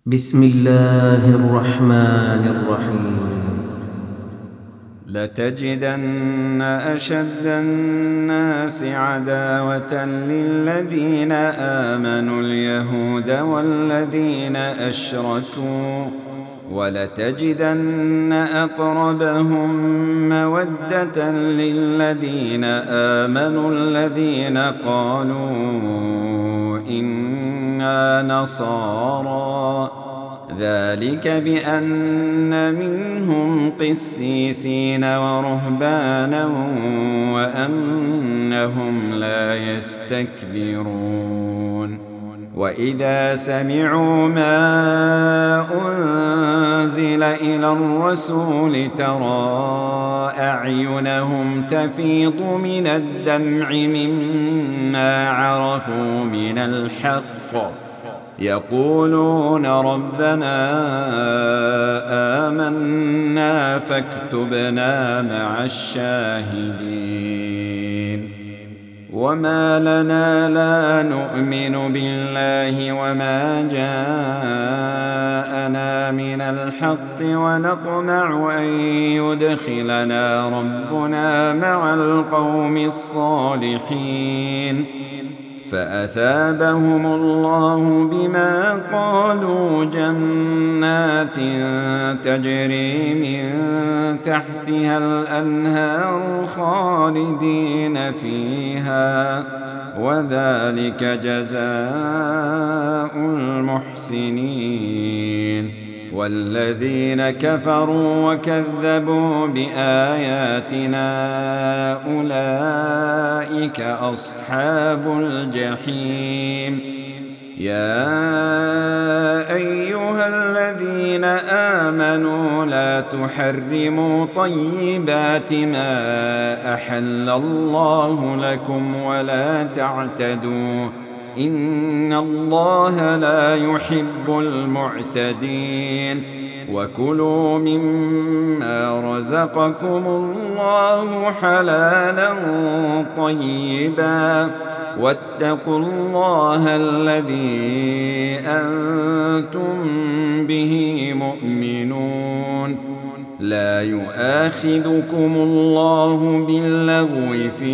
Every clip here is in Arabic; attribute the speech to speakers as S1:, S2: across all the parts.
S1: بسم الله الرحمن الرحيم.
S2: لتجدن أشد الناس عداوة للذين آمنوا اليهود والذين أشركوا، ولتجدن أقربهم مودة للذين آمنوا الذين قالوا إنا نصارى، ذلك بأن منهم قسيسين ورهبانا وأنهم لا يستكبرون. وإذا سمعوا ما أنزل إلى الرسول ترى أعينهم تفيض من الدمع مما عرفوا من الحق، يقولون ربنا آمنا فاكتبنا مع الشاهدين. وما لنا لا نؤمن بالله وما جاءنا من الحق ونطمع أن يدخلنا ربنا مع القوم الصالحين، فأثابهم الله بما قالوا جنات تجري من تحتها الأنهار خالدين فيها، وذلك جزاء المحسنين. والذين كفروا وكذبوا بآياتنا أولئك أصحاب الجحيم. يا أيها الذين آمنوا لا تحرموا طيبات ما أحل الله لكم ولا تعتدوا، إن الله لا يحب المعتدين. وكلوا مما رزقكم الله حلالا طيبا، واتقوا الله الذي أنتم به مؤمنون. لا يؤاخذكم الله باللغو في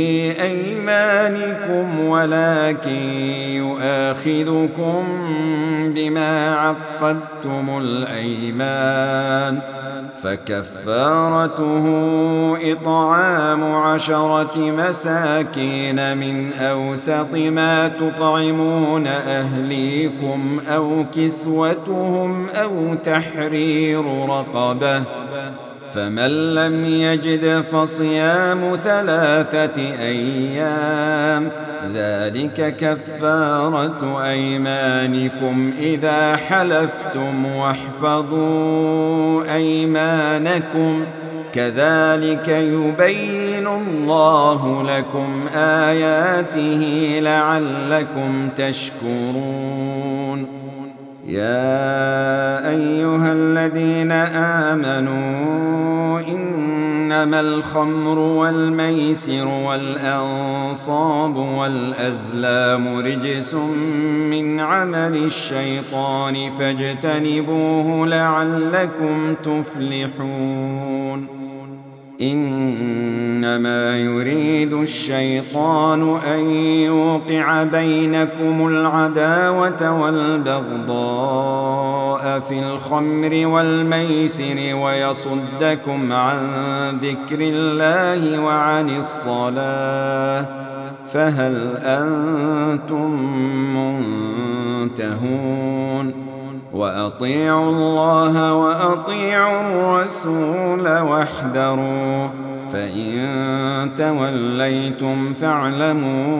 S2: أيمانكم ولكن يؤاخذكم بما عقدتم الأيمان، فكفارته إطعام 10 مساكين من أوسط ما تطعمون أهليكم أو كسوتهم أو تحرير رقبة، فمن لم يجد فصيام 3 أيام، ذلك كفارة أيمانكم إذا حلفتم، واحفظوا أيمانكم، كذلك يبين الله لكم آياته لعلكم تشكرون. يا أيها الذين آمنوا إنما الخمر والميسر والأنصاب والأزلام رجس من عمل الشيطان فاجتنبوه لعلكم تفلحون. إنما يريد الشيطان أن يوقع بينكم العداوة والبغضاء في الخمر والميسر ويصدكم عن ذكر الله وعن الصلاة، فهل أنتم منتهون؟ وأطيعوا الله وأطيعوا الرسول واحذروا، فإن توليتم فاعلموا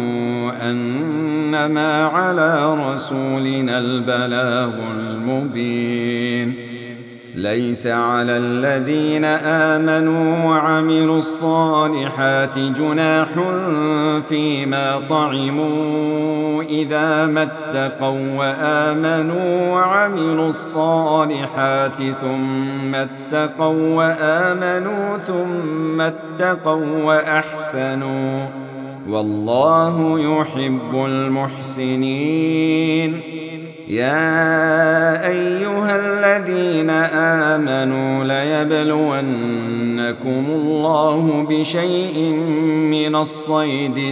S2: أنما على رسولنا البلاغ المبين. ليس على الذين آمنوا وعملوا الصالحات جناح فيما طعموا إذا ما اتقوا وآمنوا وعملوا الصالحات ثم اتقوا وآمنوا ثم اتقوا وأحسنوا، والله يحب المحسنين. يا أيها الذين آمنوا ليبلونكم الله بشيء من الصيد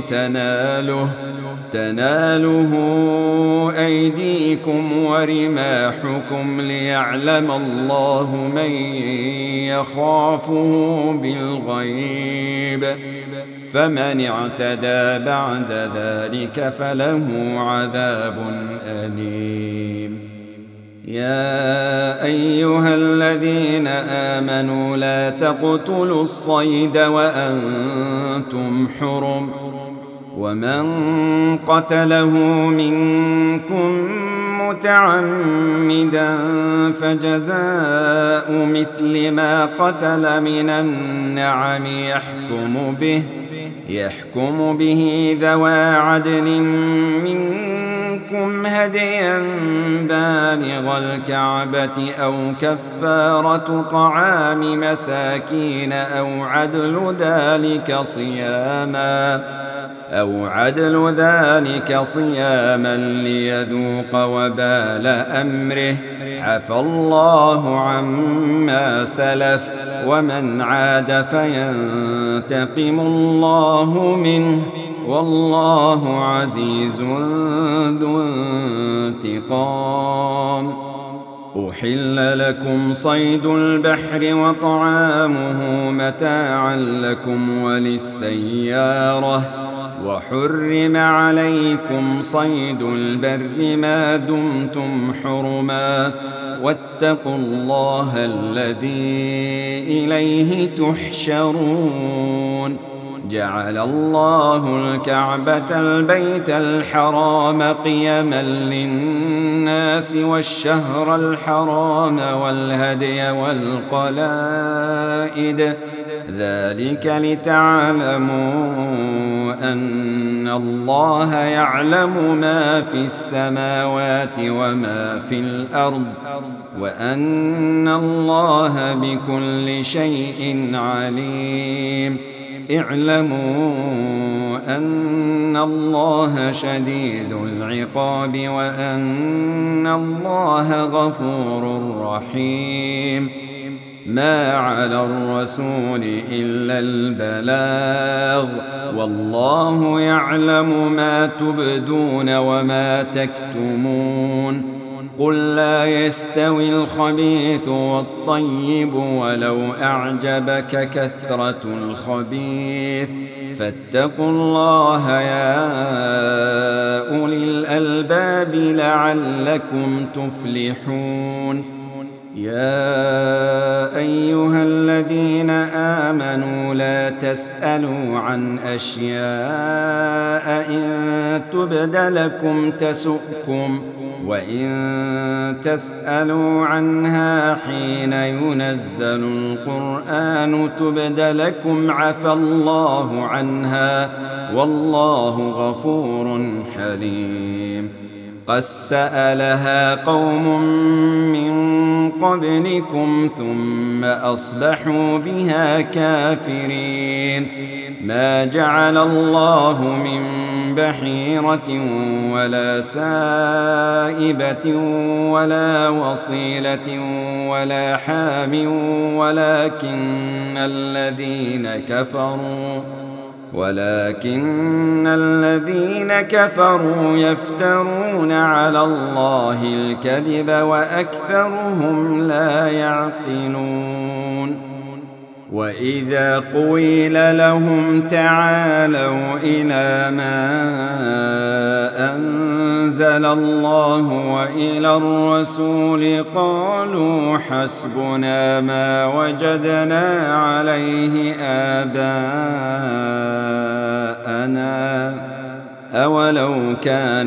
S2: تناله أيديكم ورماحكم ليعلم الله من يخافه بالغيب، فمن اعتدى بعد ذلك فله عذاب أليم. يا أيها الذين آمنوا لا تقتلوا الصيد وأنتم حرم، ومن قتله منكم متعمدا فجزاء مثل ما قتل من النعم يحكم به ذوى عدل منكم هديا بالغ الكعبة أو طعام مساكين أو عدل ذلك صياما ليذوق وبال أمره، عفى الله عما سلف، ومن عاد فينتقم الله منه، والله عزيز ذو انتقام. أحل لكم صيد البحر وطعامه متاعا لكم وللسيارة، وحرم عليكم صيد البر ما دمتم حرما، واتقوا الله الذي إليه تحشرون. جعل الله الكعبة البيت الحرام قيما للناس والشهر الحرام والهدي والقلائد، ذلك لتعلموا أن الله يعلم ما في السماوات وما في الأرض، وأن الله بكل شيء عليم. اعلموا أن الله شديد العقاب وأن الله غفور رحيم. ما على الرسول إلا البلاغ، والله يعلم ما تبدون وما تكتمون. قل لا يستوي الخبيث والطيب ولو أعجبك كثرة الخبيث، فاتقوا الله يا أولي الألباب لعلكم تفلحون. يا أيها الذين آمنوا لا تسألوا عن أشياء إن تبد لكم تسؤكم، وإن تسألوا عنها حين ينزل القرآن تبد لكم عفى الله عنها، والله غفور حليم. قد سألها قوم من قبلكم ثم أصبحوا بها كافرين. ما جعل الله من بحيرة ولا سائبة ولا وصيلة ولا حام، ولكن الذين كفروا يفترون على الله الكذب وأكثرهم لا يعقلون. وإذا قيل لهم تعالوا إلى ما أنزل الله وإلى الرسول قالوا حسبنا ما وجدنا عليه آباءنا، أولو كان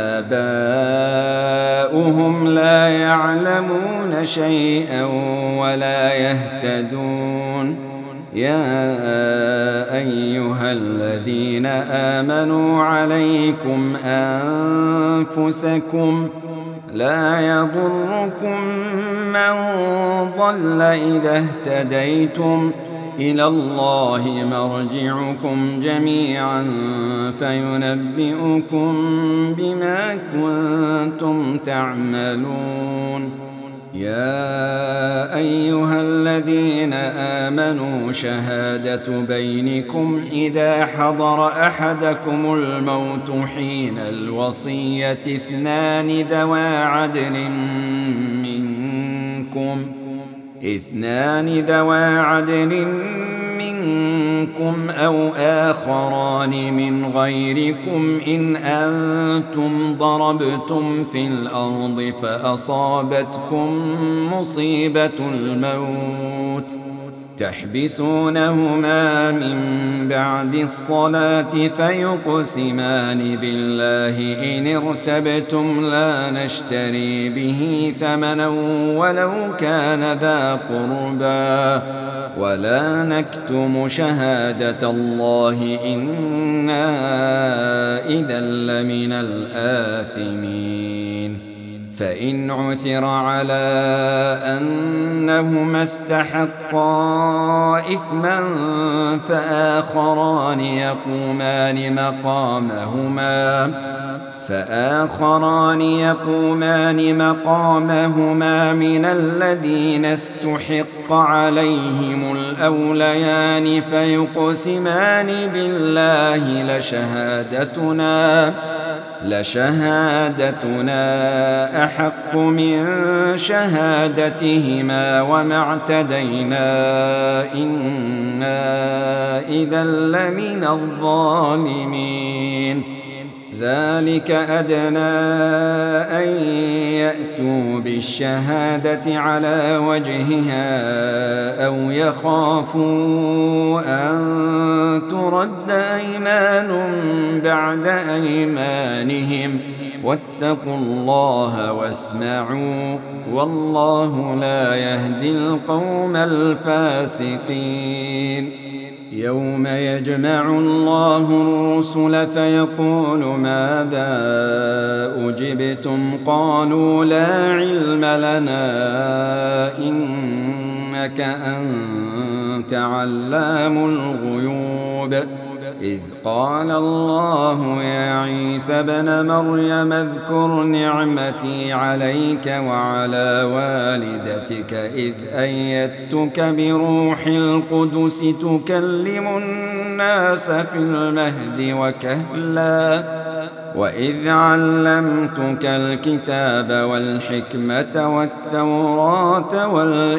S2: آباؤهم لا يعلمون شيئا ولا يهتدون. يا أيها الذين آمنوا عليكم أنفسكم، لا يضركم من ضل إذا اهتديتم إلى الله مرجعكم جميعا فينبئكم بما كنتم تعملون. يا أيها الذين آمنوا شهادة بينكم إذا حضر أحدكم الموت حين الوصية اثنان ذوى عدل منكم أو آخران من غيركم إن أنتم ضربتم في الأرض فأصابتكم مصيبة الموت تحبسونهما من بعد الصلاة فيقسمان بالله إن ارتبتم لا نشتري به ثمنا ولو كان ذا قربى ولا نكتم شهادة الله إنا إذا لمن الآثمين. فإن عثر على أنهما استحقا إثما فآخران يقومان مقامهما من الذين استحق عليهم الأوليان فيقسمان بالله لشهادتنا أحق من شهادتهما وما اعتدينا إنا إذا لمن الظالمين. ذلك أدنى أن يأتوا بالشهادة على وجهها أو يخافوا أن ترد أيمان بعد أيمانهم واتقوا الله واسمعوا والله لا يهدي القوم الفاسقين. يوم يجمع الله الرسل فيقول ماذا أجبتم قالوا لا علم لنا إنك أنت علام الغيوب. إذ قال الله يا عيسى ابن مريم اذكر نعمتي عليك وعلى والدتك إذ أيدتك بروح القدس تكلم الناس في المهد وكهلا وإذ علمتك الكتاب والحكمة والتوراة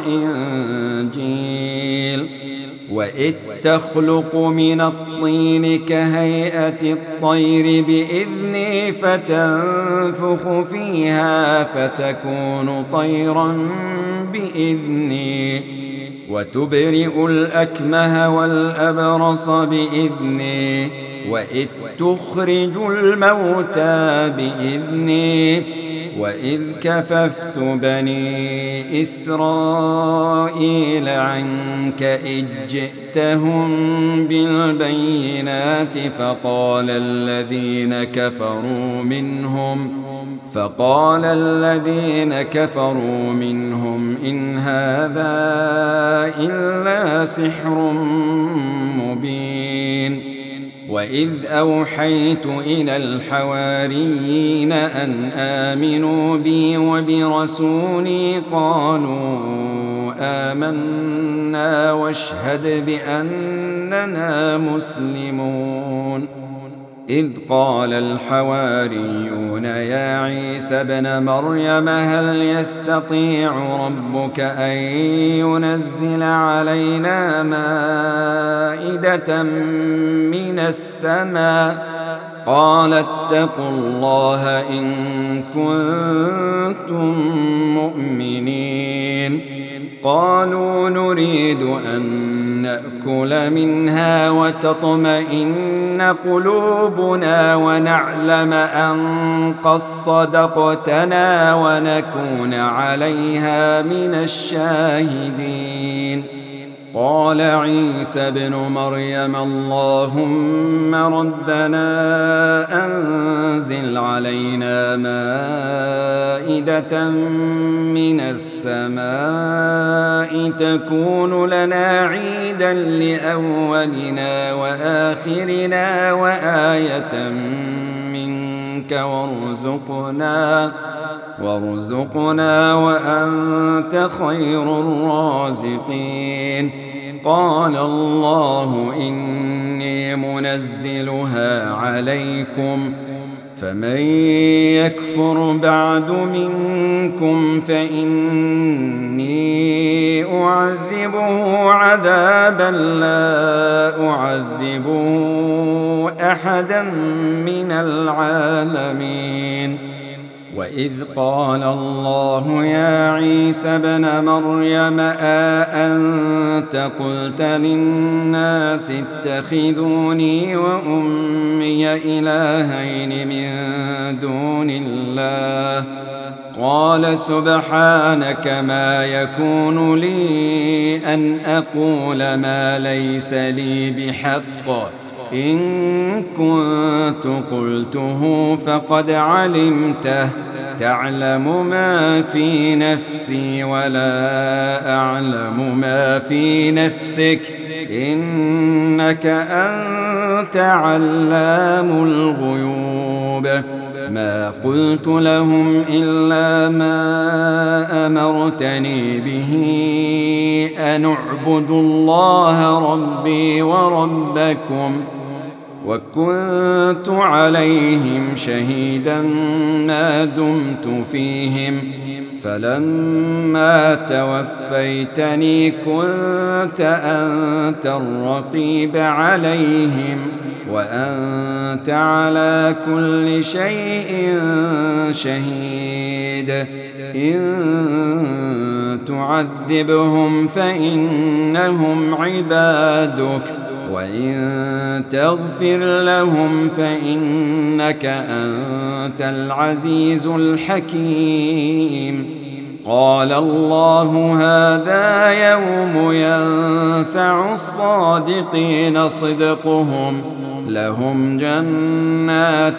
S2: والإنجيل وإذ تخلق من الطين كهيئة الطير بإذني فتنفخ فيها فتكون طيرا بإذني وتبرئ الأكمه والأبرص بإذني وإذ تخرج الموتى بإذني وإذ كففت بني إسرائيل عنك إذ جئتهم بالبينات فقال الذين كفروا منهم إن هذا إلا سحر مبين. وإذ أوحيت إلى الحواريين أن آمنوا بي وبرسولي قالوا آمنا واشهد بأننا مسلمون. إذ قال الحواريون يا عيسى ابن مريم هل يستطيع ربك أن ينزل علينا مائدة من السماء قال اتقوا الله إن كنتم مؤمنين. قالوا نريد أن نأكل منها وتطمئن قلوبنا ونعلم أن قد صدقتنا ونكون عليها من الشاهدين. قال عيسى ابن مريم اللهم ربنا أنزل علينا مائدة من السماء تكون لنا عيدا لأولنا وآخرنا وآية منك وارزقنا وأنت خير الرازقين. قال الله إني منزلها عليكم فمن يكفر بعد منكم فإني أعذبه عذابا لا أعذبه أحدا من العالمين. وإذ قال الله يا عيسى ابن مريم أأنت قلت للناس اتخذوني وأمي إلهين من دون الله قال سبحانك ما يكون لي أن أقول ما ليس لي بحق إن كنت قلته فقد علمته تعلم ما في نفسي ولا أعلم ما في نفسك إنك أنت علام الغيوب. ما قلت لهم إلا ما أمرتني به أن اعبدوا الله ربي وربكم وكنت عليهم شهيدا ما دمت فيهم فلما توفيتني كنت أنت الرقيب عليهم وأنت على كل شيء شهيد. إن تعذبهم فإنهم عبادك وإن تغفر لهم فإنك أنت العزيز الحكيم. قال الله هذا يوم ينفع الصادقين صدقهم لهم جنات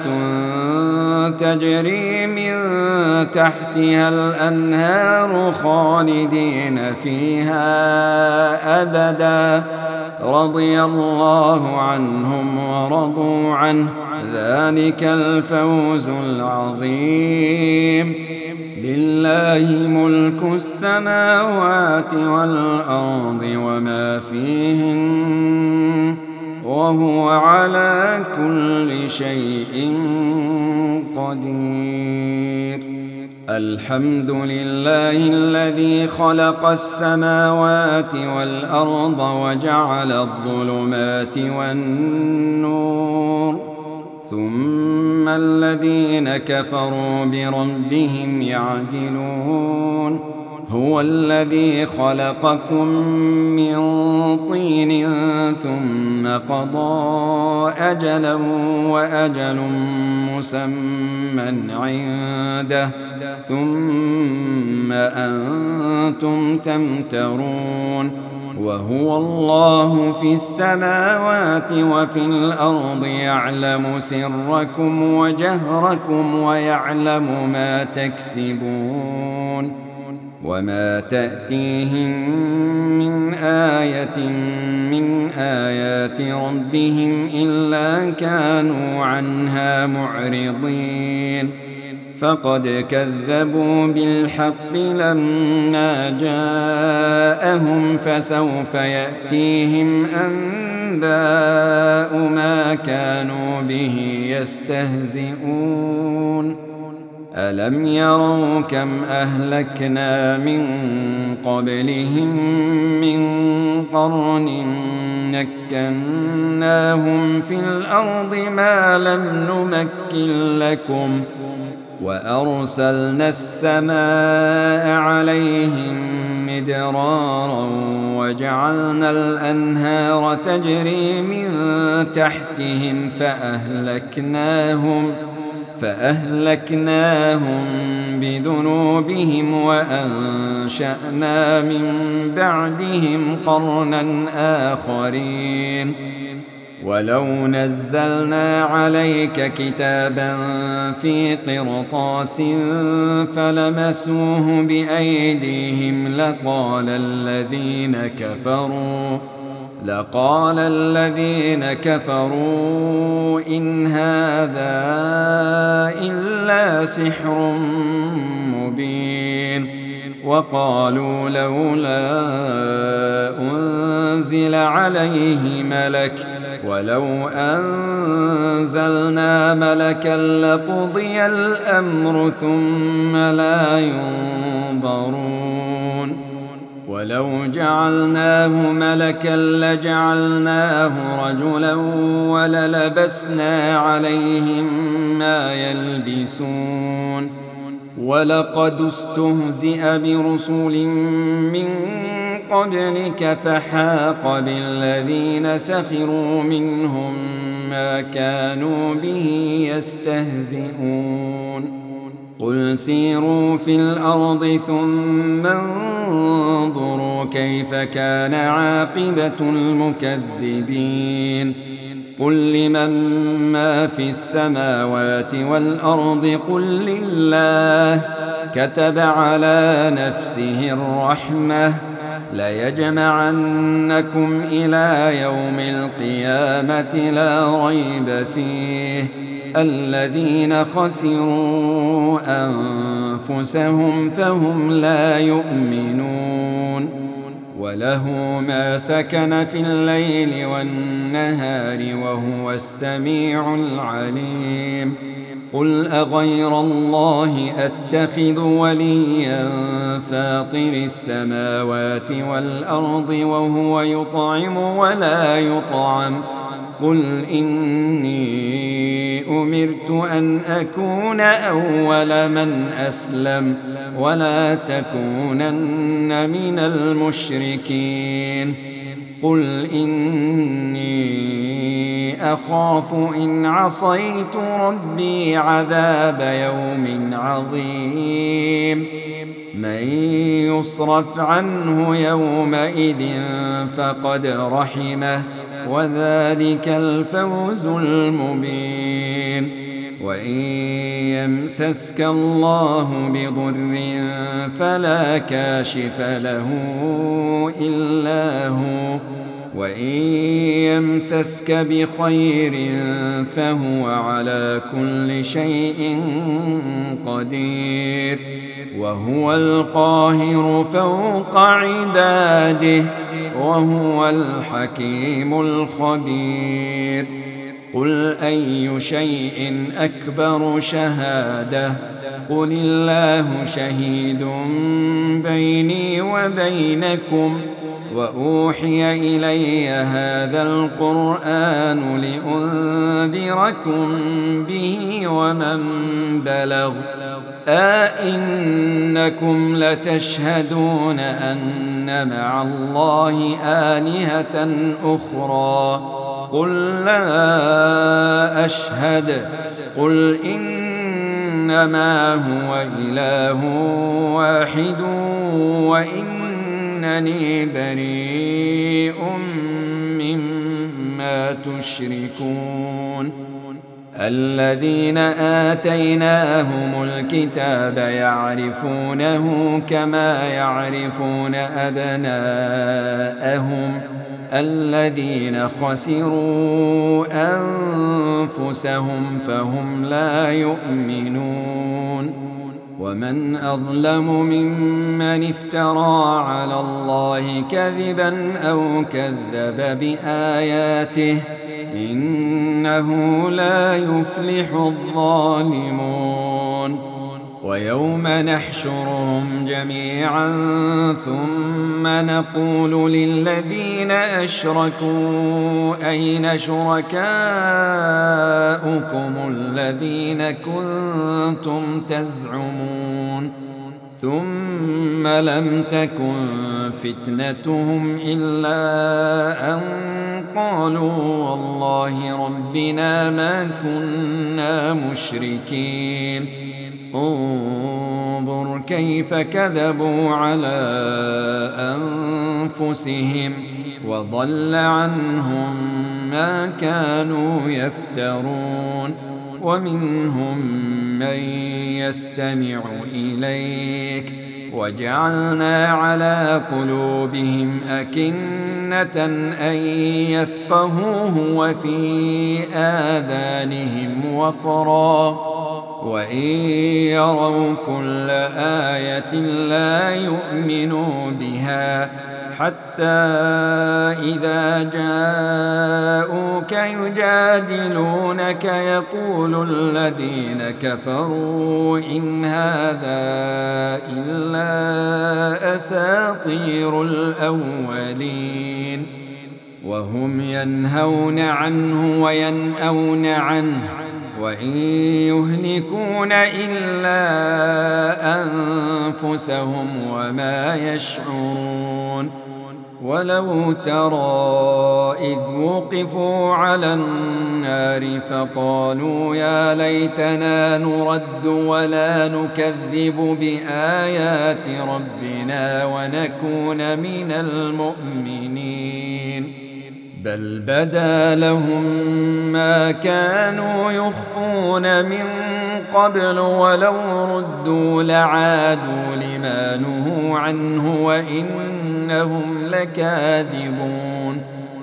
S2: تجري من تحتها الأنهار خالدين فيها أبدا رضي الله عنهم ورضوا عنه ذلك الفوز العظيم. لله ملك السماوات والأرض وما فيهن وهو على كل شيء قدير. الحمد لله الذي خلق السماوات والأرض وجعل الظلمات والنور ثم الذين كفروا بربهم يعدلون. هو الذي خلقكم من طين ثم قضى أجلا وأجل مسمى عنده ثم أنتم تمترون. وهو الله في السماوات وفي الأرض يعلم سركم وجهركم ويعلم ما تكسبون. وما تأتيهم من آية من آيات ربهم إلا كانوا عنها معرضين. فقد كذبوا بالحق لما جاءهم فسوف يأتيهم أنباء ما كانوا به يستهزئون. ألم يروا كم أهلكنا من قبلهم من قرن مكناهم في الأرض ما لم نمكن لكم وأرسلنا السماء عليهم مدرارا وجعلنا الأنهار تجري من تحتهم فأهلكناهم بذنوبهم قلوبهم وأنشأنا من بعدهم قرنا آخرين ولو نزلنا عليك كتابا في قرطاس فلمسوه بأيديهم لقال الذين كفروا إن هذا إلا سحر مبين وقالوا لولا أنزل عليه ملك ولو أنزلنا ملكا لقضي الأمر ثم لا ينظرون ولو جعلناه ملكا لجعلناه رجلا وللبسنا عليهم ما يلبسون ولقد استهزئ برسل من قبلك فحاق بالذين سخروا منهم ما كانوا به يستهزئون قل سيروا في الأرض ثم انظروا كيف كان عاقبة المكذبين قل لمن ما في السماوات والأرض قل لله كتب على نفسه الرحمة ليجمعنكم إلى يوم القيامة لا ريب فيه الذين خسروا أنفسهم فهم لا يؤمنون وله ما سكن في الليل والنهار وهو السميع العليم قل أغير الله أتخذ وليا فاطر السماوات والأرض وهو يطعم ولا يطعم قل إني أمرت أن أكون أول من أسلم ولا تكونن من المشركين قل إني أخاف إن عصيت ربي عذاب يوم عظيم من يصرف عنه يومئذ فقد رحمه وذلك الفوز المبين وإن يمسسك الله بضر فلا كاشف له إلا هو وإن يمسسك بخير فهو على كل شيء قدير وهو القاهر فوق عباده وهو الحكيم الخبير قل أي شيء أكبر شهادة قل الله شهيد بيني وبينكم وأوحي إلي هذا القرآن لأنذركم به ومن بلغ أئنكم لتشهدون أن مع الله آلهة أخرى قل لا أشهد قل إنما هو إله واحد وإنني بريء مما تشركون الذين آتيناهم الكتاب يعرفونه كما يعرفون أبناءهم الذين خسروا أنفسهم فهم لا يؤمنون ومن أظلم ممن افترى على الله كذبا أو كذب بآياته إنه لا يفلح الظالمون ويوم نحشرهم جميعا ثم نقول للذين أشركوا أين شركاؤكم الذين كنتم تزعمون ثم لم تكن فتنتهم إلا أن قالوا والله ربنا ما كنا مشركين انظر كيف كذبوا على أنفسهم وضل عنهم ما كانوا يفترون. ومنهم من يستمع إليك وجعلنا على قلوبهم أكنة أن يفقهوه وفي آذانهم وقرا وإن يروا كل آية لا يؤمنوا بها حتى إذا جاءوك يجادلونك يقول الذين كفروا إن هذا إلا أساطير الأولين وهم ينهون عنه وينأون عنه وإن يهلكون إلا أنفسهم وما يشعرون. ولو ترى إذ وقفوا على النار فقالوا يا ليتنا نرد ولا نكذب بآيات ربنا ونكون من المؤمنين بل بدا لهم ما كانوا يخفون من قبل ولو ردوا لعادوا لما نهوا عنه وإنهم لكاذبون.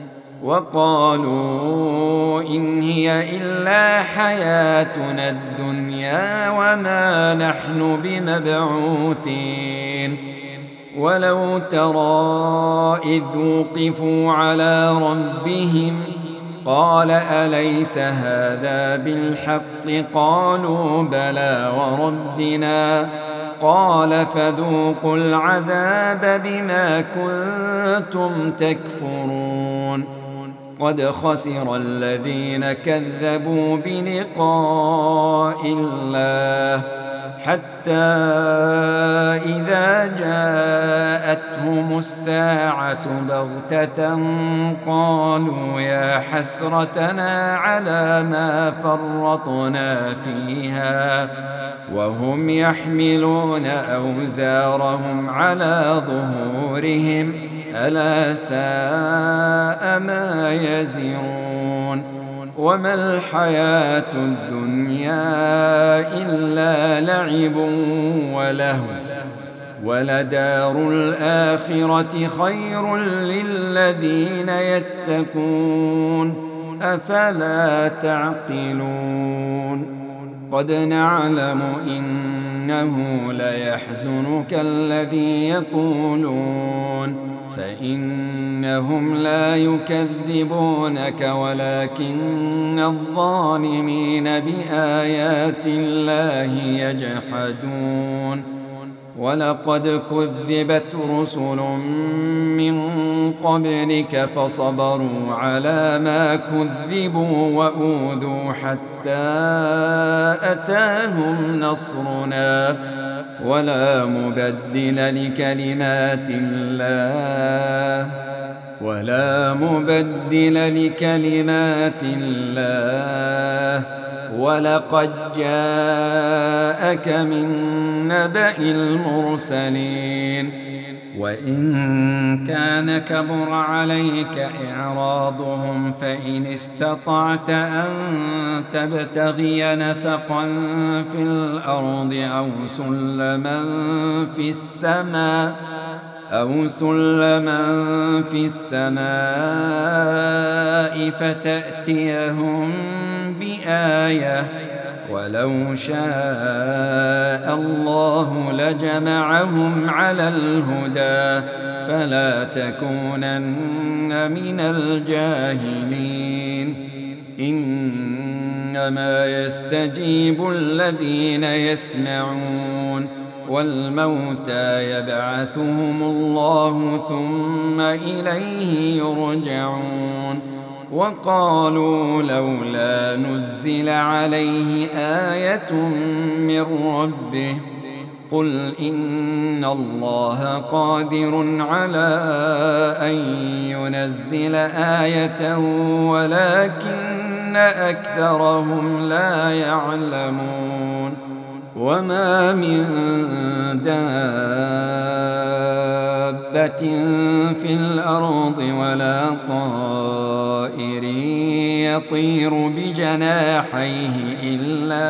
S2: وقالوا إن هي إلا حياتنا الدنيا وما نحن بمبعوثين. ولو ترى إذ وقفوا على ربهم قال أليس هذا بالحق قالوا بلى وربنا قال فذوقوا العذاب بما كنتم تكفرون. قد خسر الذين كذبوا بلقاء الله حتى إذا جاءتهم الساعة بغتة قالوا يا حسرتنا على ما فرطنا فيها وهم يحملون أوزارهم على ظهورهم ألا ساء ما يزرون. وما الحياة الدنيا إلا لعب ولهو ولدار الآخرة خير للذين يتقون أفلا تعقلون. قد نعلم إنه ليحزنك الذي يقولون فإنهم لا يكذبونك ولكن الظالمين بآيات الله يجحدون. ولقد كذبت رسل من قبلك فصبروا على ما كذبوا وأوذوا حتى أتاهم نصرنا ولا مبدل لكلمات الله ولقد جاءك من نبأ المرسلين. وإن كان كبر عليك إعراضهم فإن استطعت أن تبتغي نفقا في الأرض أو سلما في السماء فتأتيهم بآية ولو شاء الله لجمعهم على الهدى فلا تكونن من الجاهلين. إنما يستجيب الذين يسمعون والموتى يبعثهم الله ثم إليه يرجعون. وقالوا لولا نزل عليه آية من ربه قل إن الله قادر على أن ينزل آية ولكن أكثرهم لا يعلمون. وما من دابة في الأرض ولا طائر يطير بجناحيه إلا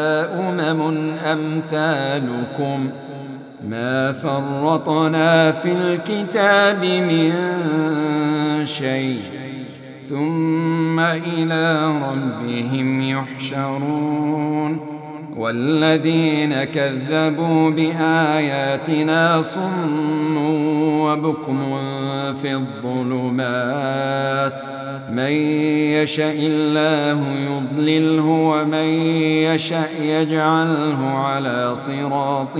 S2: أمثالكم ما فرطنا في الكتاب من شيء ثم إلى ربهم يحشرون والذين كذبوا بآياتنا صم وبكم في الظلمات من يشاء الله يضلله ومن يشاء يجعله على صراط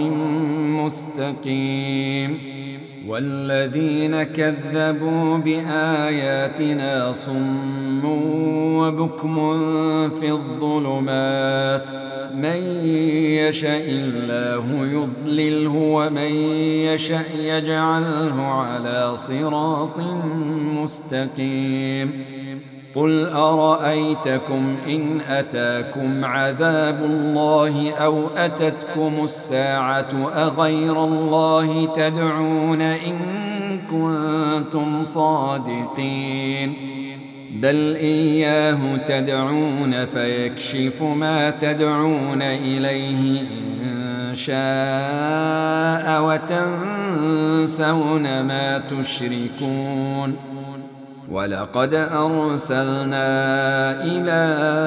S2: مستقيم والذين كذبوا بآياتنا صم وبكم في الظلمات من يشاء الله يضلله ومن يشاء يجعله على صراط مستقيم قل أرأيتكم إن أتاكم عذاب الله أو أتتكم الساعة أغير الله تدعون إن كنتم صادقين بل إياه تدعون فيكشف ما تدعون إليه إن شاء وتنسون ما تشركون ولقد أرسلنا إلى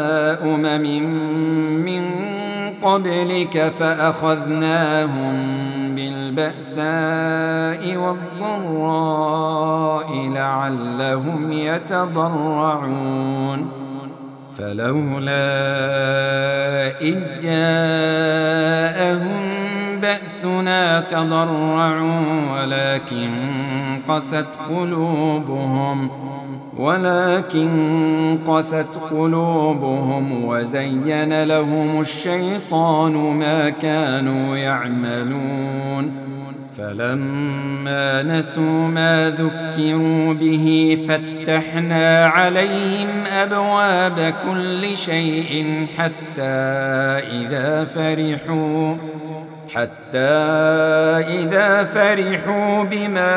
S2: من قبلك فأخذناهم بالبأساء والضراء لعلهم يتضرعون فلولا إذ جاءهم بأسنا تضرعوا ولكن قست قلوبهم وزين لهم الشيطان ما كانوا يعملون فلما نسوا ما ذكروا به فتحنا عليهم أبواب كل شيء حتى إذا فرحوا بما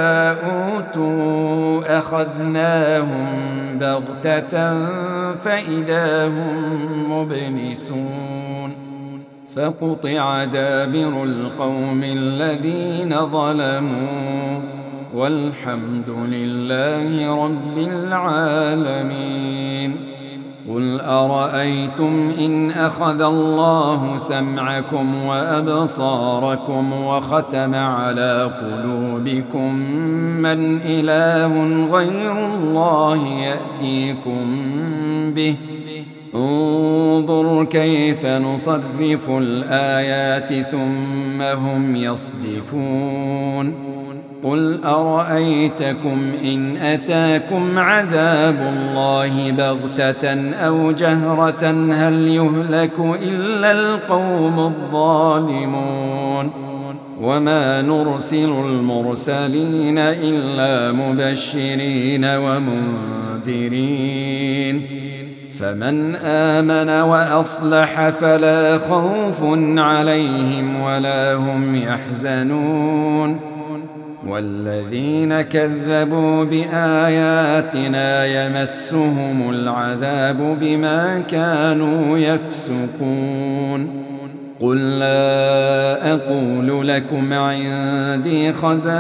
S2: أوتوا أخذناهم بغتة فإذا هم مبلسون فقطع دابر القوم الذين ظلموا والحمد لله رب العالمين قل أرأيتم إن أخذ الله سمعكم وأبصاركم وختم على قلوبكم من إله غير الله يأتيكم به انظر كيف نصرف الآيات ثم هم يصدفون قل أرأيتكم إن أتاكم عذاب الله بغتة أو جهرة هل يهلك إلا القوم الظالمون وما نرسل المرسلين إلا مبشرين ومنذرين فمن آمن وأصلح فلا خوف عليهم ولا هم يحزنون والذين كذبوا بآياتنا يمسهم العذاب بما كانوا يفسقون قل لا أقول لكم عندي خزائن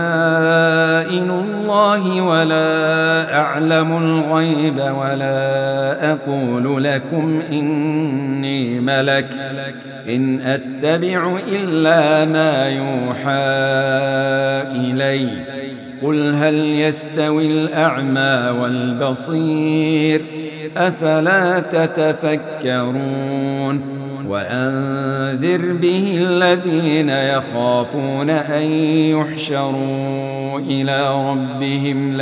S2: الله ولا أعلم الغيب ولا أقول لكم إني ملك إن أتبع إلا ما يوحى إلي قل هل يستوي الأعمى والبصير أفلا تتفكرون وأنذر به الذين يخافون أن يحشروا إلى ربهم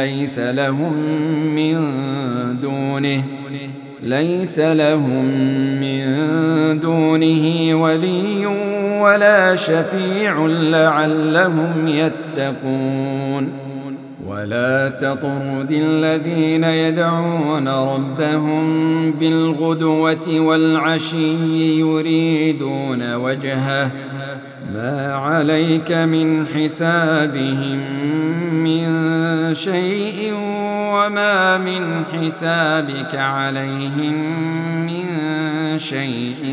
S2: ليس لهم من دونه ولي ولا شفيع لعلهم يتقون ولا تطرد الذين يدعون ربهم بالغدوة والعشي يريدون وجهه ما عليك من حسابهم من شيء وما من حسابك عليهم من شيء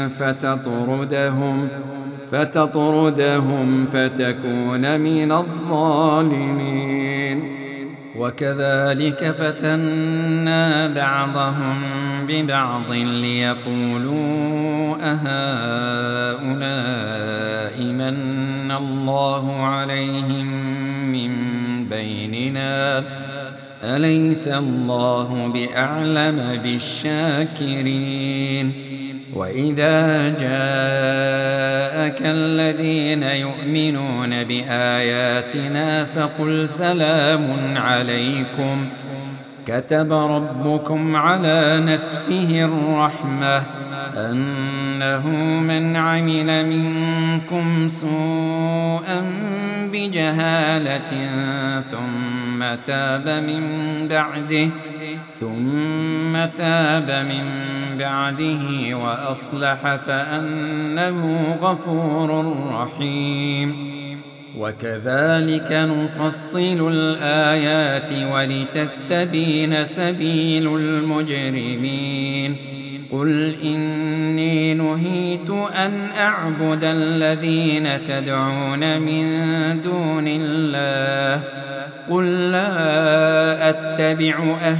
S2: فتطردهم فتكون من الظالمين. وكذلك فتنا بعضهم ببعض ليقولوا أهؤلاء من الله عليهم من بيننا أليس الله بأعلم بالشاكرين. وإذا جاءك الذين يؤمنون بآياتنا فقل سلام عليكم كتب ربكم على نفسه الرحمة أنه من عمل منكم سوءا بجهالة ثم تاب من بعده وأصلح فأنه غفور رحيم. وكذلك نفصل الآيات ولتستبين سبيل المجرمين. قل إني نهيت أن أعبد الذين تدعون من دون الله قل لا أتبع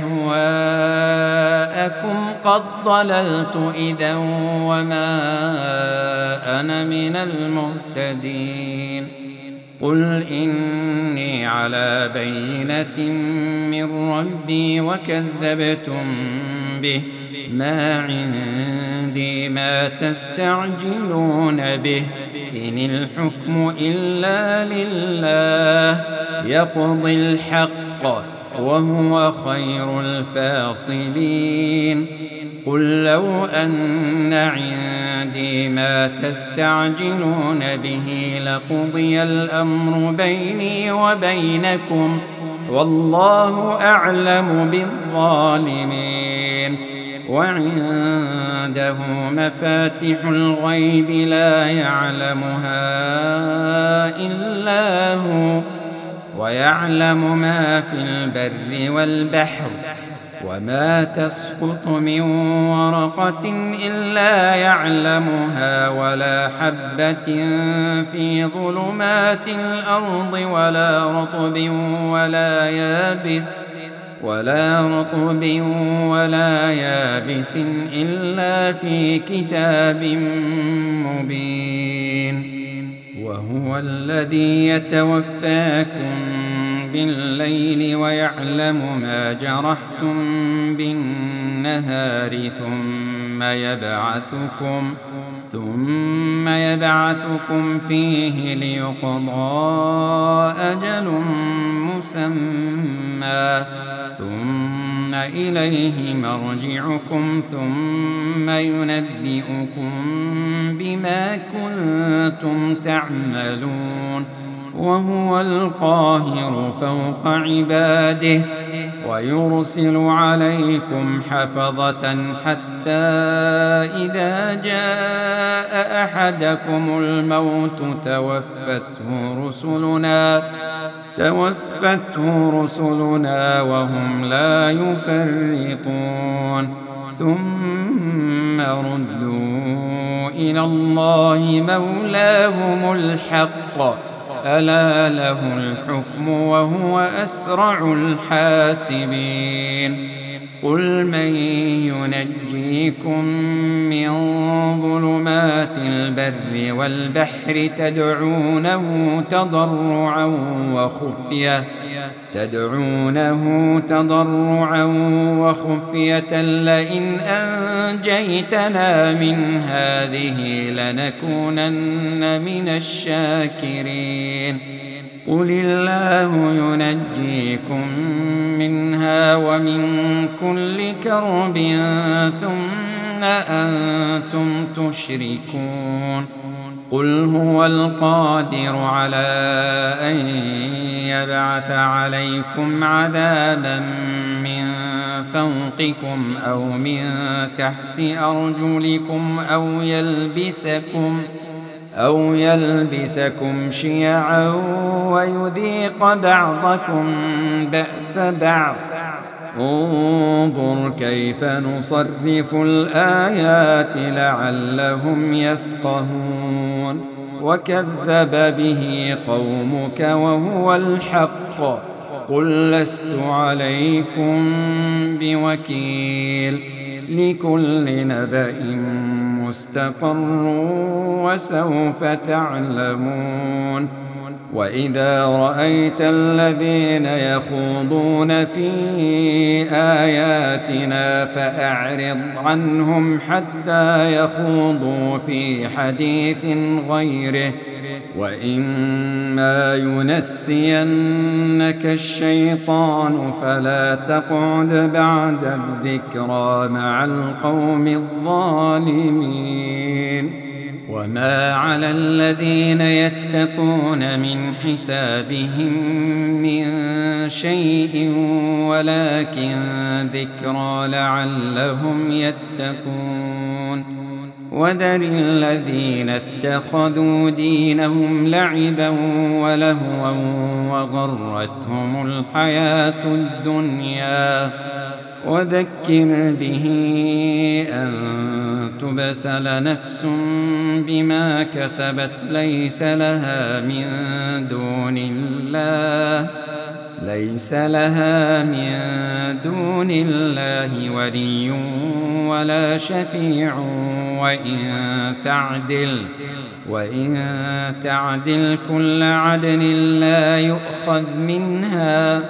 S2: أهواءكم قد ضللت إذا وما أنا من المهتدين. قل إني على بينة من ربي وكذبتم به ما عندي ما تستعجلون به إن الحكم إلا لله يقضي الحق وهو خير الفاصلين. قل لو أن عندي ما تستعجلون به لقضي الأمر بيني وبينكم والله أعلم بالظالمين. وعنده مفاتح الغيب لا يعلمها إلا هو ويعلم ما في البر والبحر وما تسقط من ورقة إلا يعلمها ولا حبة في ظلمات الأرض ولا رطب ولا يابس إلا في كتاب مبين. وهو الذي يتوفاكم بالليل ويعلم ما جرحتم بالنهار ثم يبعثكم فيه ليقضى أجل مسمى ثم إليه مرجعكم ثم ينبئكم بما كنتم تعملون. وهو القاهر فوق عباده ويرسل عليكم حفظة حتى إذا جاء أحدكم الموت توفته رسلنا وهم لا يفرطون ثم ردوا إلى الله مولاهم الحق ألا له الحكم وهو أسرع الحاسبين. قل من ينجيكم من ظلمات البر والبحر تدعونه تضرعا وخفية لئن أنجيتنا من هذه لنكونن من الشاكرين. قل الله ينجيكم منها ومن كل كرب ثم أنتم تشركون. قل هو القادر على أن يبعث عليكم عذابا من فوقكم أو من تحت أرجلكم أو يلبسكم شيعا ويذيق بعضكم بأس بعض. انظر كيف نصرف الآيات لعلهم يفقهون. وكذب به قومك وهو الحق قل لست عليكم بوكيل لكل نبأ مستقر وسوف تعلمون. وإذا رأيت الذين يخوضون في آياتنا فأعرض عنهم حتى يخوضوا في حديث غيره وإما ينسينك الشيطان فلا تقعد بعد الذكرى مع القوم الظالمين. وما على الذين يتقون من حسابهم من شيء ولكن ذكرى لعلهم يتقون. وذر الذين اتخذوا دينهم لعبا ولهوا وغرتهم الحياة الدنيا وذكر به أن تبسل نفس بما كسبت ليس لها من دون الله ولي ولا شفيع وإن تعدل كل عدل لا يؤخذ منها.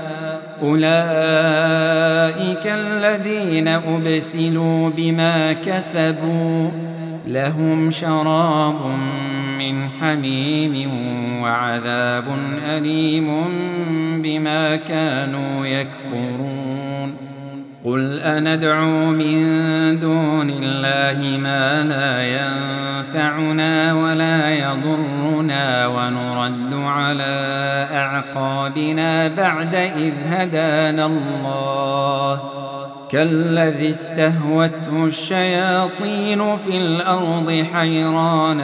S2: أولئك الذين أبسلوا بما كسبوا لهم شراب من حميم وعذاب أليم بما كانوا يكفرون. قل أندعو من دون الله ما لا ينفعنا ولا يضرنا ونرد على أعقابنا بعد إذ هدانا الله كالذي استهوته الشياطين في الأرض حيران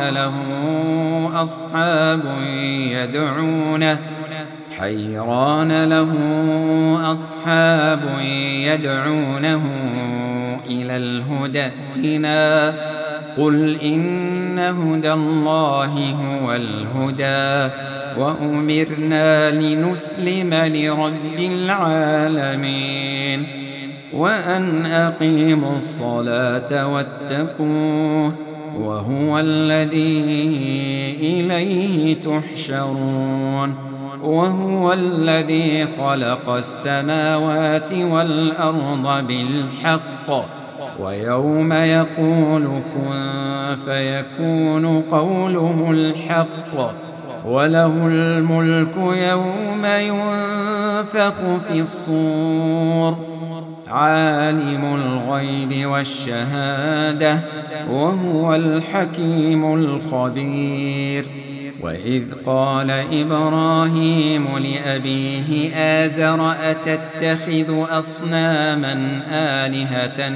S2: له أصحاب يدعونه إلى الهدى ائتنا. قل إن هدى الله هو الهدى وأمرنا لنسلم لرب العالمين وأن أقيموا الصلاة واتقوه وهو الذي إليه تحشرون. وهو الذي خلق السماوات والأرض بالحق ويوم يقول كن فيكون قوله الحق وله الملك يوم ينفخ في الصور عالم الغيب والشهادة وهو الحكيم الخبير. وإذ قال إبراهيم لأبيه آزر أتتخذ أصناما آلهة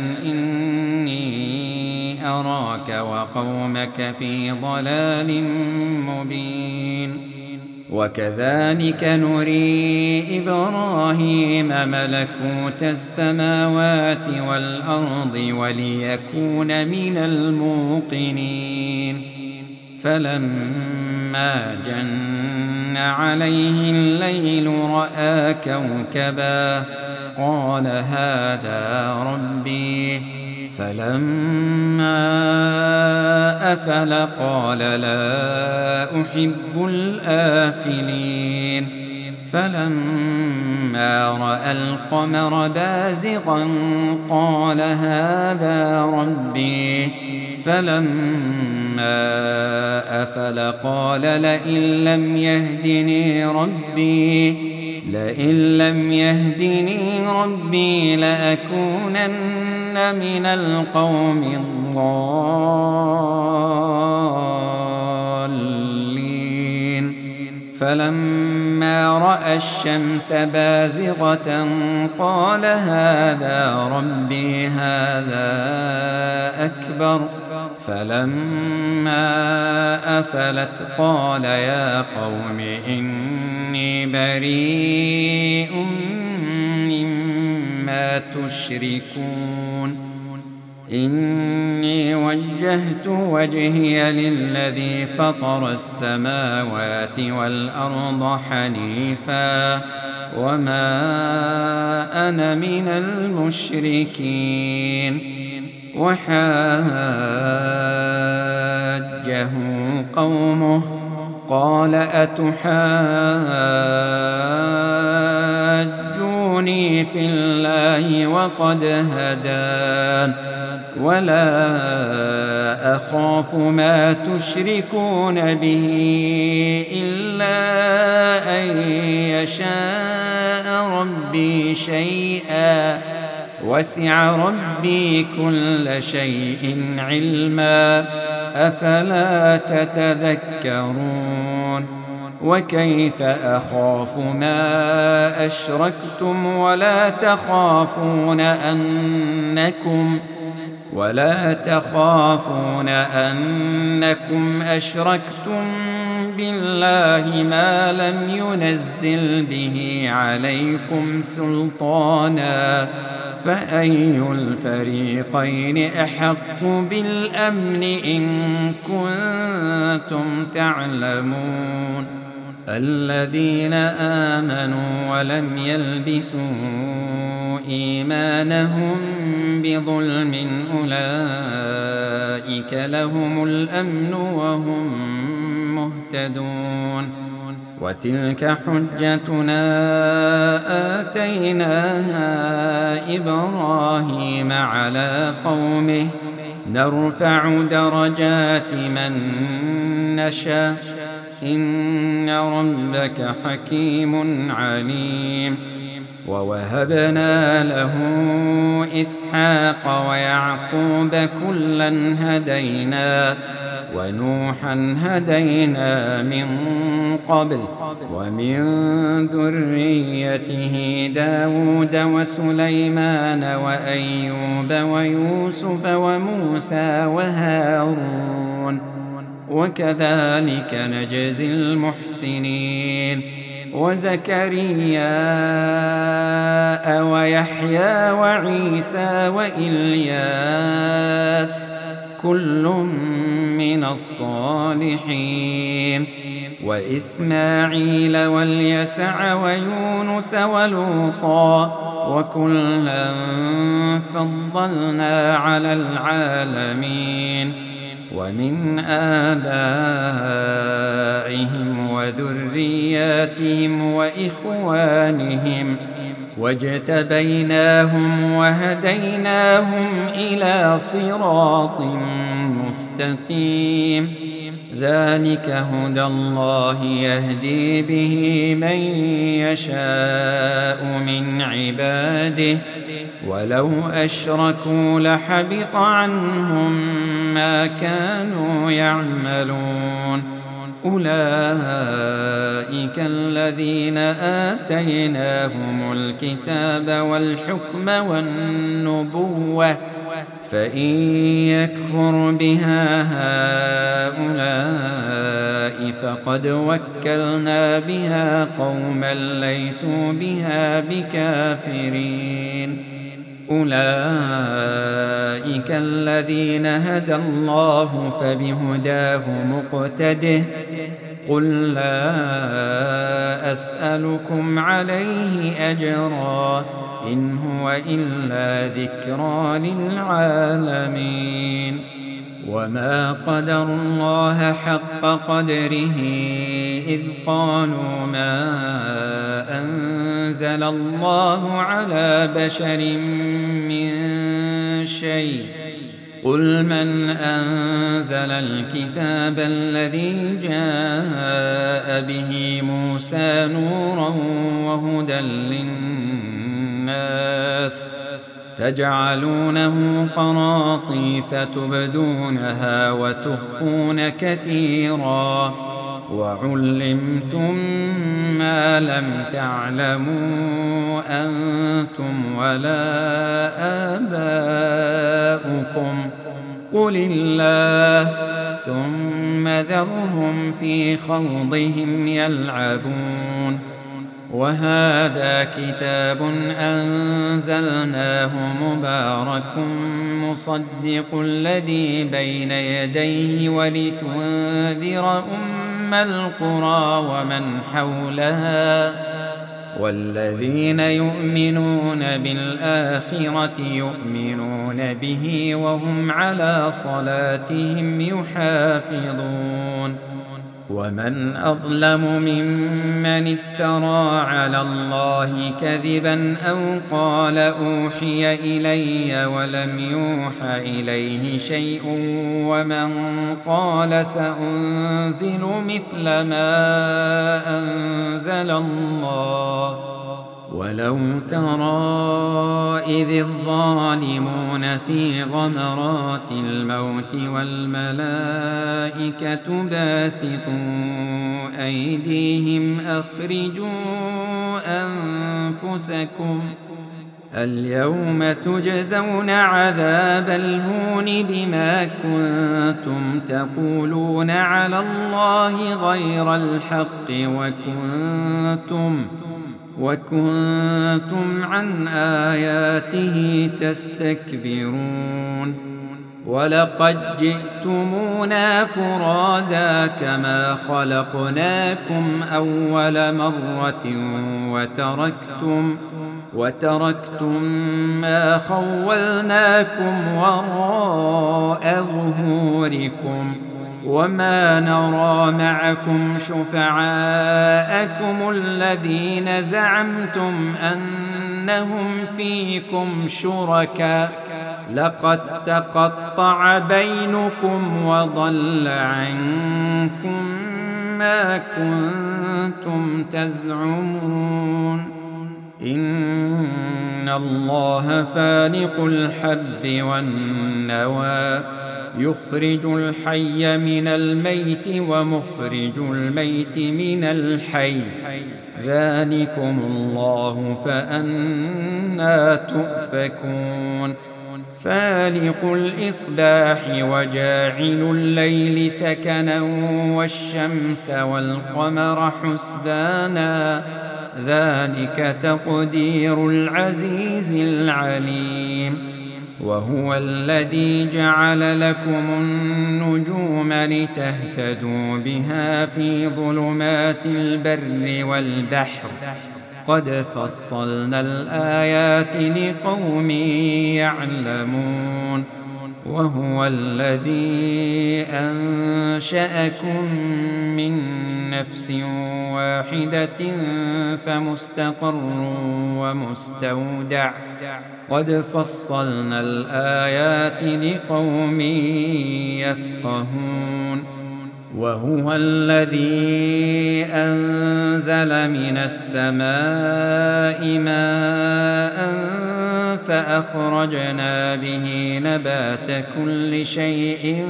S2: إني أراك وقومك في ضلال مبين. وكذلك نري إبراهيم ملكوت السماوات والأرض وليكون من الموقنين. فلما جن عليه الليل رأى كوكبا قال هذا ربي. فلما أفل قال لا أحب الآفلين. فلما رأى القمر بازغا قال هذا ربي. فلما أفل قال لئن لم يهدني ربي لأكونن من القوم الضالين. فلما رأى الشمس بازغة قال هذا ربي هذا أكبر فلما أفلت قال يا قوم إني بريء مما تشركون إني وجهت وجهي للذي فطر السماوات والأرض حنيفا وما أنا من المشركين وحاجه قومه قال أتحاجوني في الله وقد هدان ولا أخاف ما تشركون به إلا أن يشاء ربي شيئا وسع ربي كل شيء علما أفلا تتذكرون وكيف أخاف ما أشركتم ولا تخافون أنكم أشركتم بالله ما لم ينزل به عليكم سلطانا فأي الفريقين أحق بالأمن إن كنتم تعلمون الذين آمنوا ولم يلبسوا إيمانهم بظلم أولئك لهم الأمن وهم مهتدون وتلك حجتنا آتيناها إبراهيم على قومه نرفع درجات من نشاء إن ربك حكيم عليم ووهبنا له إسحاق ويعقوب كلا هدينا ونوحا هدينا من قبل ومن ذريته داود وسليمان وأيوب ويوسف وموسى وهارون وكذلك نجزي المحسنين وزكريا ويحيى وعيسى وإلياس كل من الصالحين وإسماعيل واليسع ويونس ولوطا وكلا فضلنا على العالمين ومن آبائهم وذرياتهم وإخوانهم واجتبيناهم وهديناهم إلى صراط مستقيم ذلك هدى الله يهدي به من يشاء من عباده ولو أشركوا لحبط عنهم ما كانوا يعملون أولئك الذين آتيناهم الكتاب والحكم والنبوة فإن يكفر بها هؤلاء فقد وكلنا بها قوما ليسوا بها بكافرين أولئك الذين هدى الله فبهداه مقتده قل لا أسألكم عليه أجرا إن هو إلا ذكرى للعالمين وما قدر الله حق قدره إذ قالوا ما أنزل الله على بشر من شيء قل من أنزل الكتاب الذي جاء به موسى نورا وهدى للناس تجعلونه قراطيس تبدونها وتخفون كثيرا وعلمتم ما لم تعلموا أنتم ولا آباؤكم قل الله ثم ذرهم في خوضهم يلعبون وهذا كتاب أنزلناه مبارك مصدق الذي بين يديه ولتنذر القرى ومن حولها والذين يؤمنون بالآخرة يؤمنون به وهم على صلاتهم يحافظون ومن أظلم ممن افترى على الله كذبا أو قال أوحي إلي ولم يوحى إليه شيء ومن قال سأنزل مثل ما أنزل الله ولو ترى إذ الظالمون في غمرات الموت والملائكة باسطوا أيديهم أخرجوا أنفسكم اليوم تجزون عذاب الهون بما كنتم تقولون على الله غير الحق وكنتم عن آياته تستكبرون ولقد جئتمونا فرادا كما خلقناكم أول مرة وتركتم ما خولناكم وراء ظهوركم وما نرى معكم شفعاءكم الذين زعمتم أنهم فيكم شركاء لقد تقطع بينكم وضل عنكم ما كنتم تزعمون إن الله فالق الحب والنوى يخرج الحي من الميت ومخرج الميت من الحي ذلكم الله فأنى تؤفكون فالق الإصباح وجاعل الليل سكنا والشمس والقمر حسبانا ذلك تقدير العزيز العليم وهو الذي جعل لكم النجوم لتهتدوا بها في ظلمات البر والبحر قد فصلنا الآيات لقوم يعلمون وهو الذي أنشأكم من نفس واحدة فمستقر ومستودع قد فصلنا الآيات لقوم يفقهون وهو الذي أنزل من السماء ماء فأخرجنا به نبات كل شيء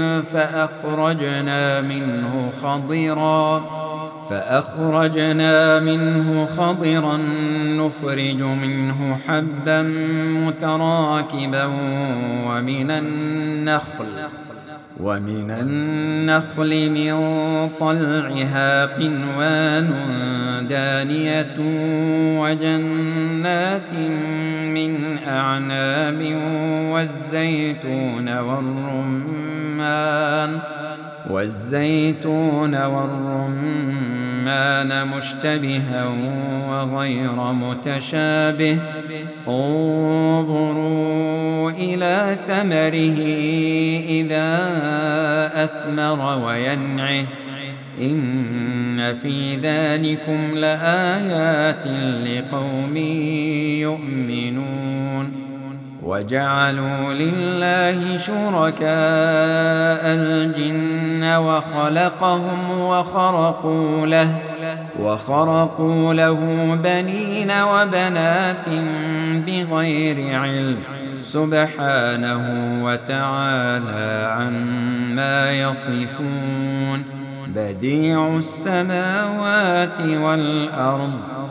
S2: فأخرجنا منه خضرا نخرج منه حبا متراكبا ومن النخل من طلعها قنوان دانية وجنات من أعناب والزيتون والرمان مشتبها وغير متشابه انظروا إلى ثمره إذا أثمر وينعه إن في ذلكم لآيات لقوم يؤمنون وجعلوا لله شركاء الجن وخلقهم وخرقوا له بنين وبنات بغير علم سبحانه وتعالى عما يصفون بديع السماوات والأرض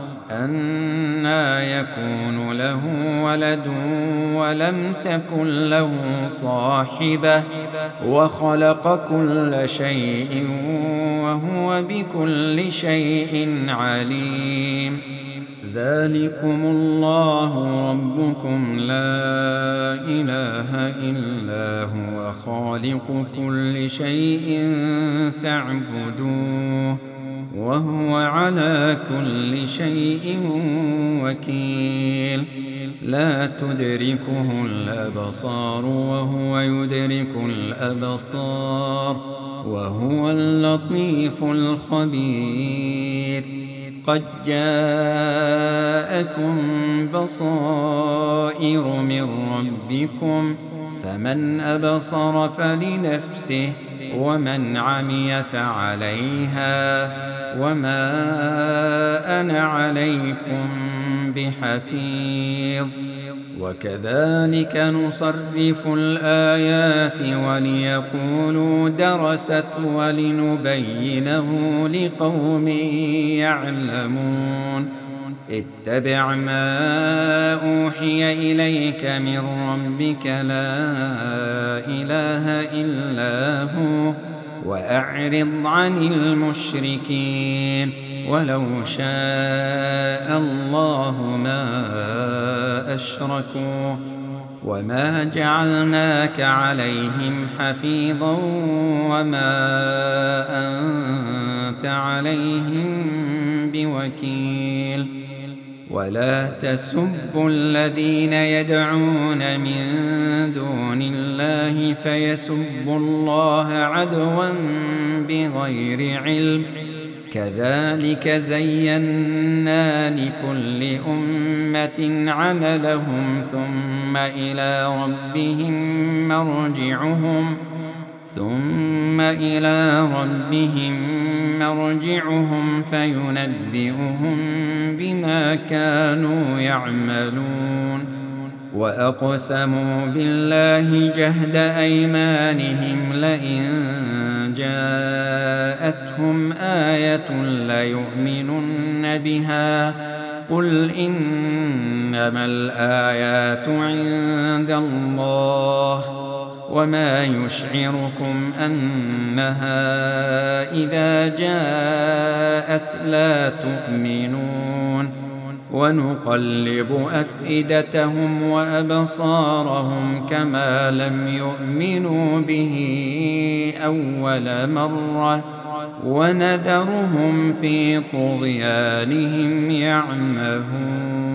S2: أنى يكون له ولد ولم تكن له صاحبة وخلق كل شيء وهو بكل شيء عليم ذلكم الله ربكم لا إله إلا هو خالق كل شيء فاعبدوه وهو على كل شيء وكيل لا تدركه الأبصار وهو يدرك الأبصار وهو اللطيف الخبير قد جاءكم بصائر من ربكم فمن أبصر فلنفسه ومن عمي فعليها وما أنا عليكم بحفيظ وكذلك نصرف الآيات وليقولوا درست ولنبينه لقوم يعلمون اتبع ما أوحي إليك من ربك لا إله إلا هو وأعرض عن المشركين ولو شاء الله ما أشركوا وما جعلناك عليهم حفيظا وما أنت عليهم بوكيل ولا تسبوا الذين يدعون من دون الله فيسبوا الله عدوا بغير علم كذلك زينا لكل أمة عملهم ثم إلى ربهم مرجعهم فينبئهم بما كانوا يعملون وأقسموا بالله جهد أيمانهم لئن جاءتهم آية ليؤمنن بها قل إنما الآيات عند الله وما يشعركم أنها إذا جاءت لا تؤمنون ونقلب أفئدتهم وأبصارهم كما لم يؤمنوا به أول مرة ونذرهم في طغيانهم يعمهون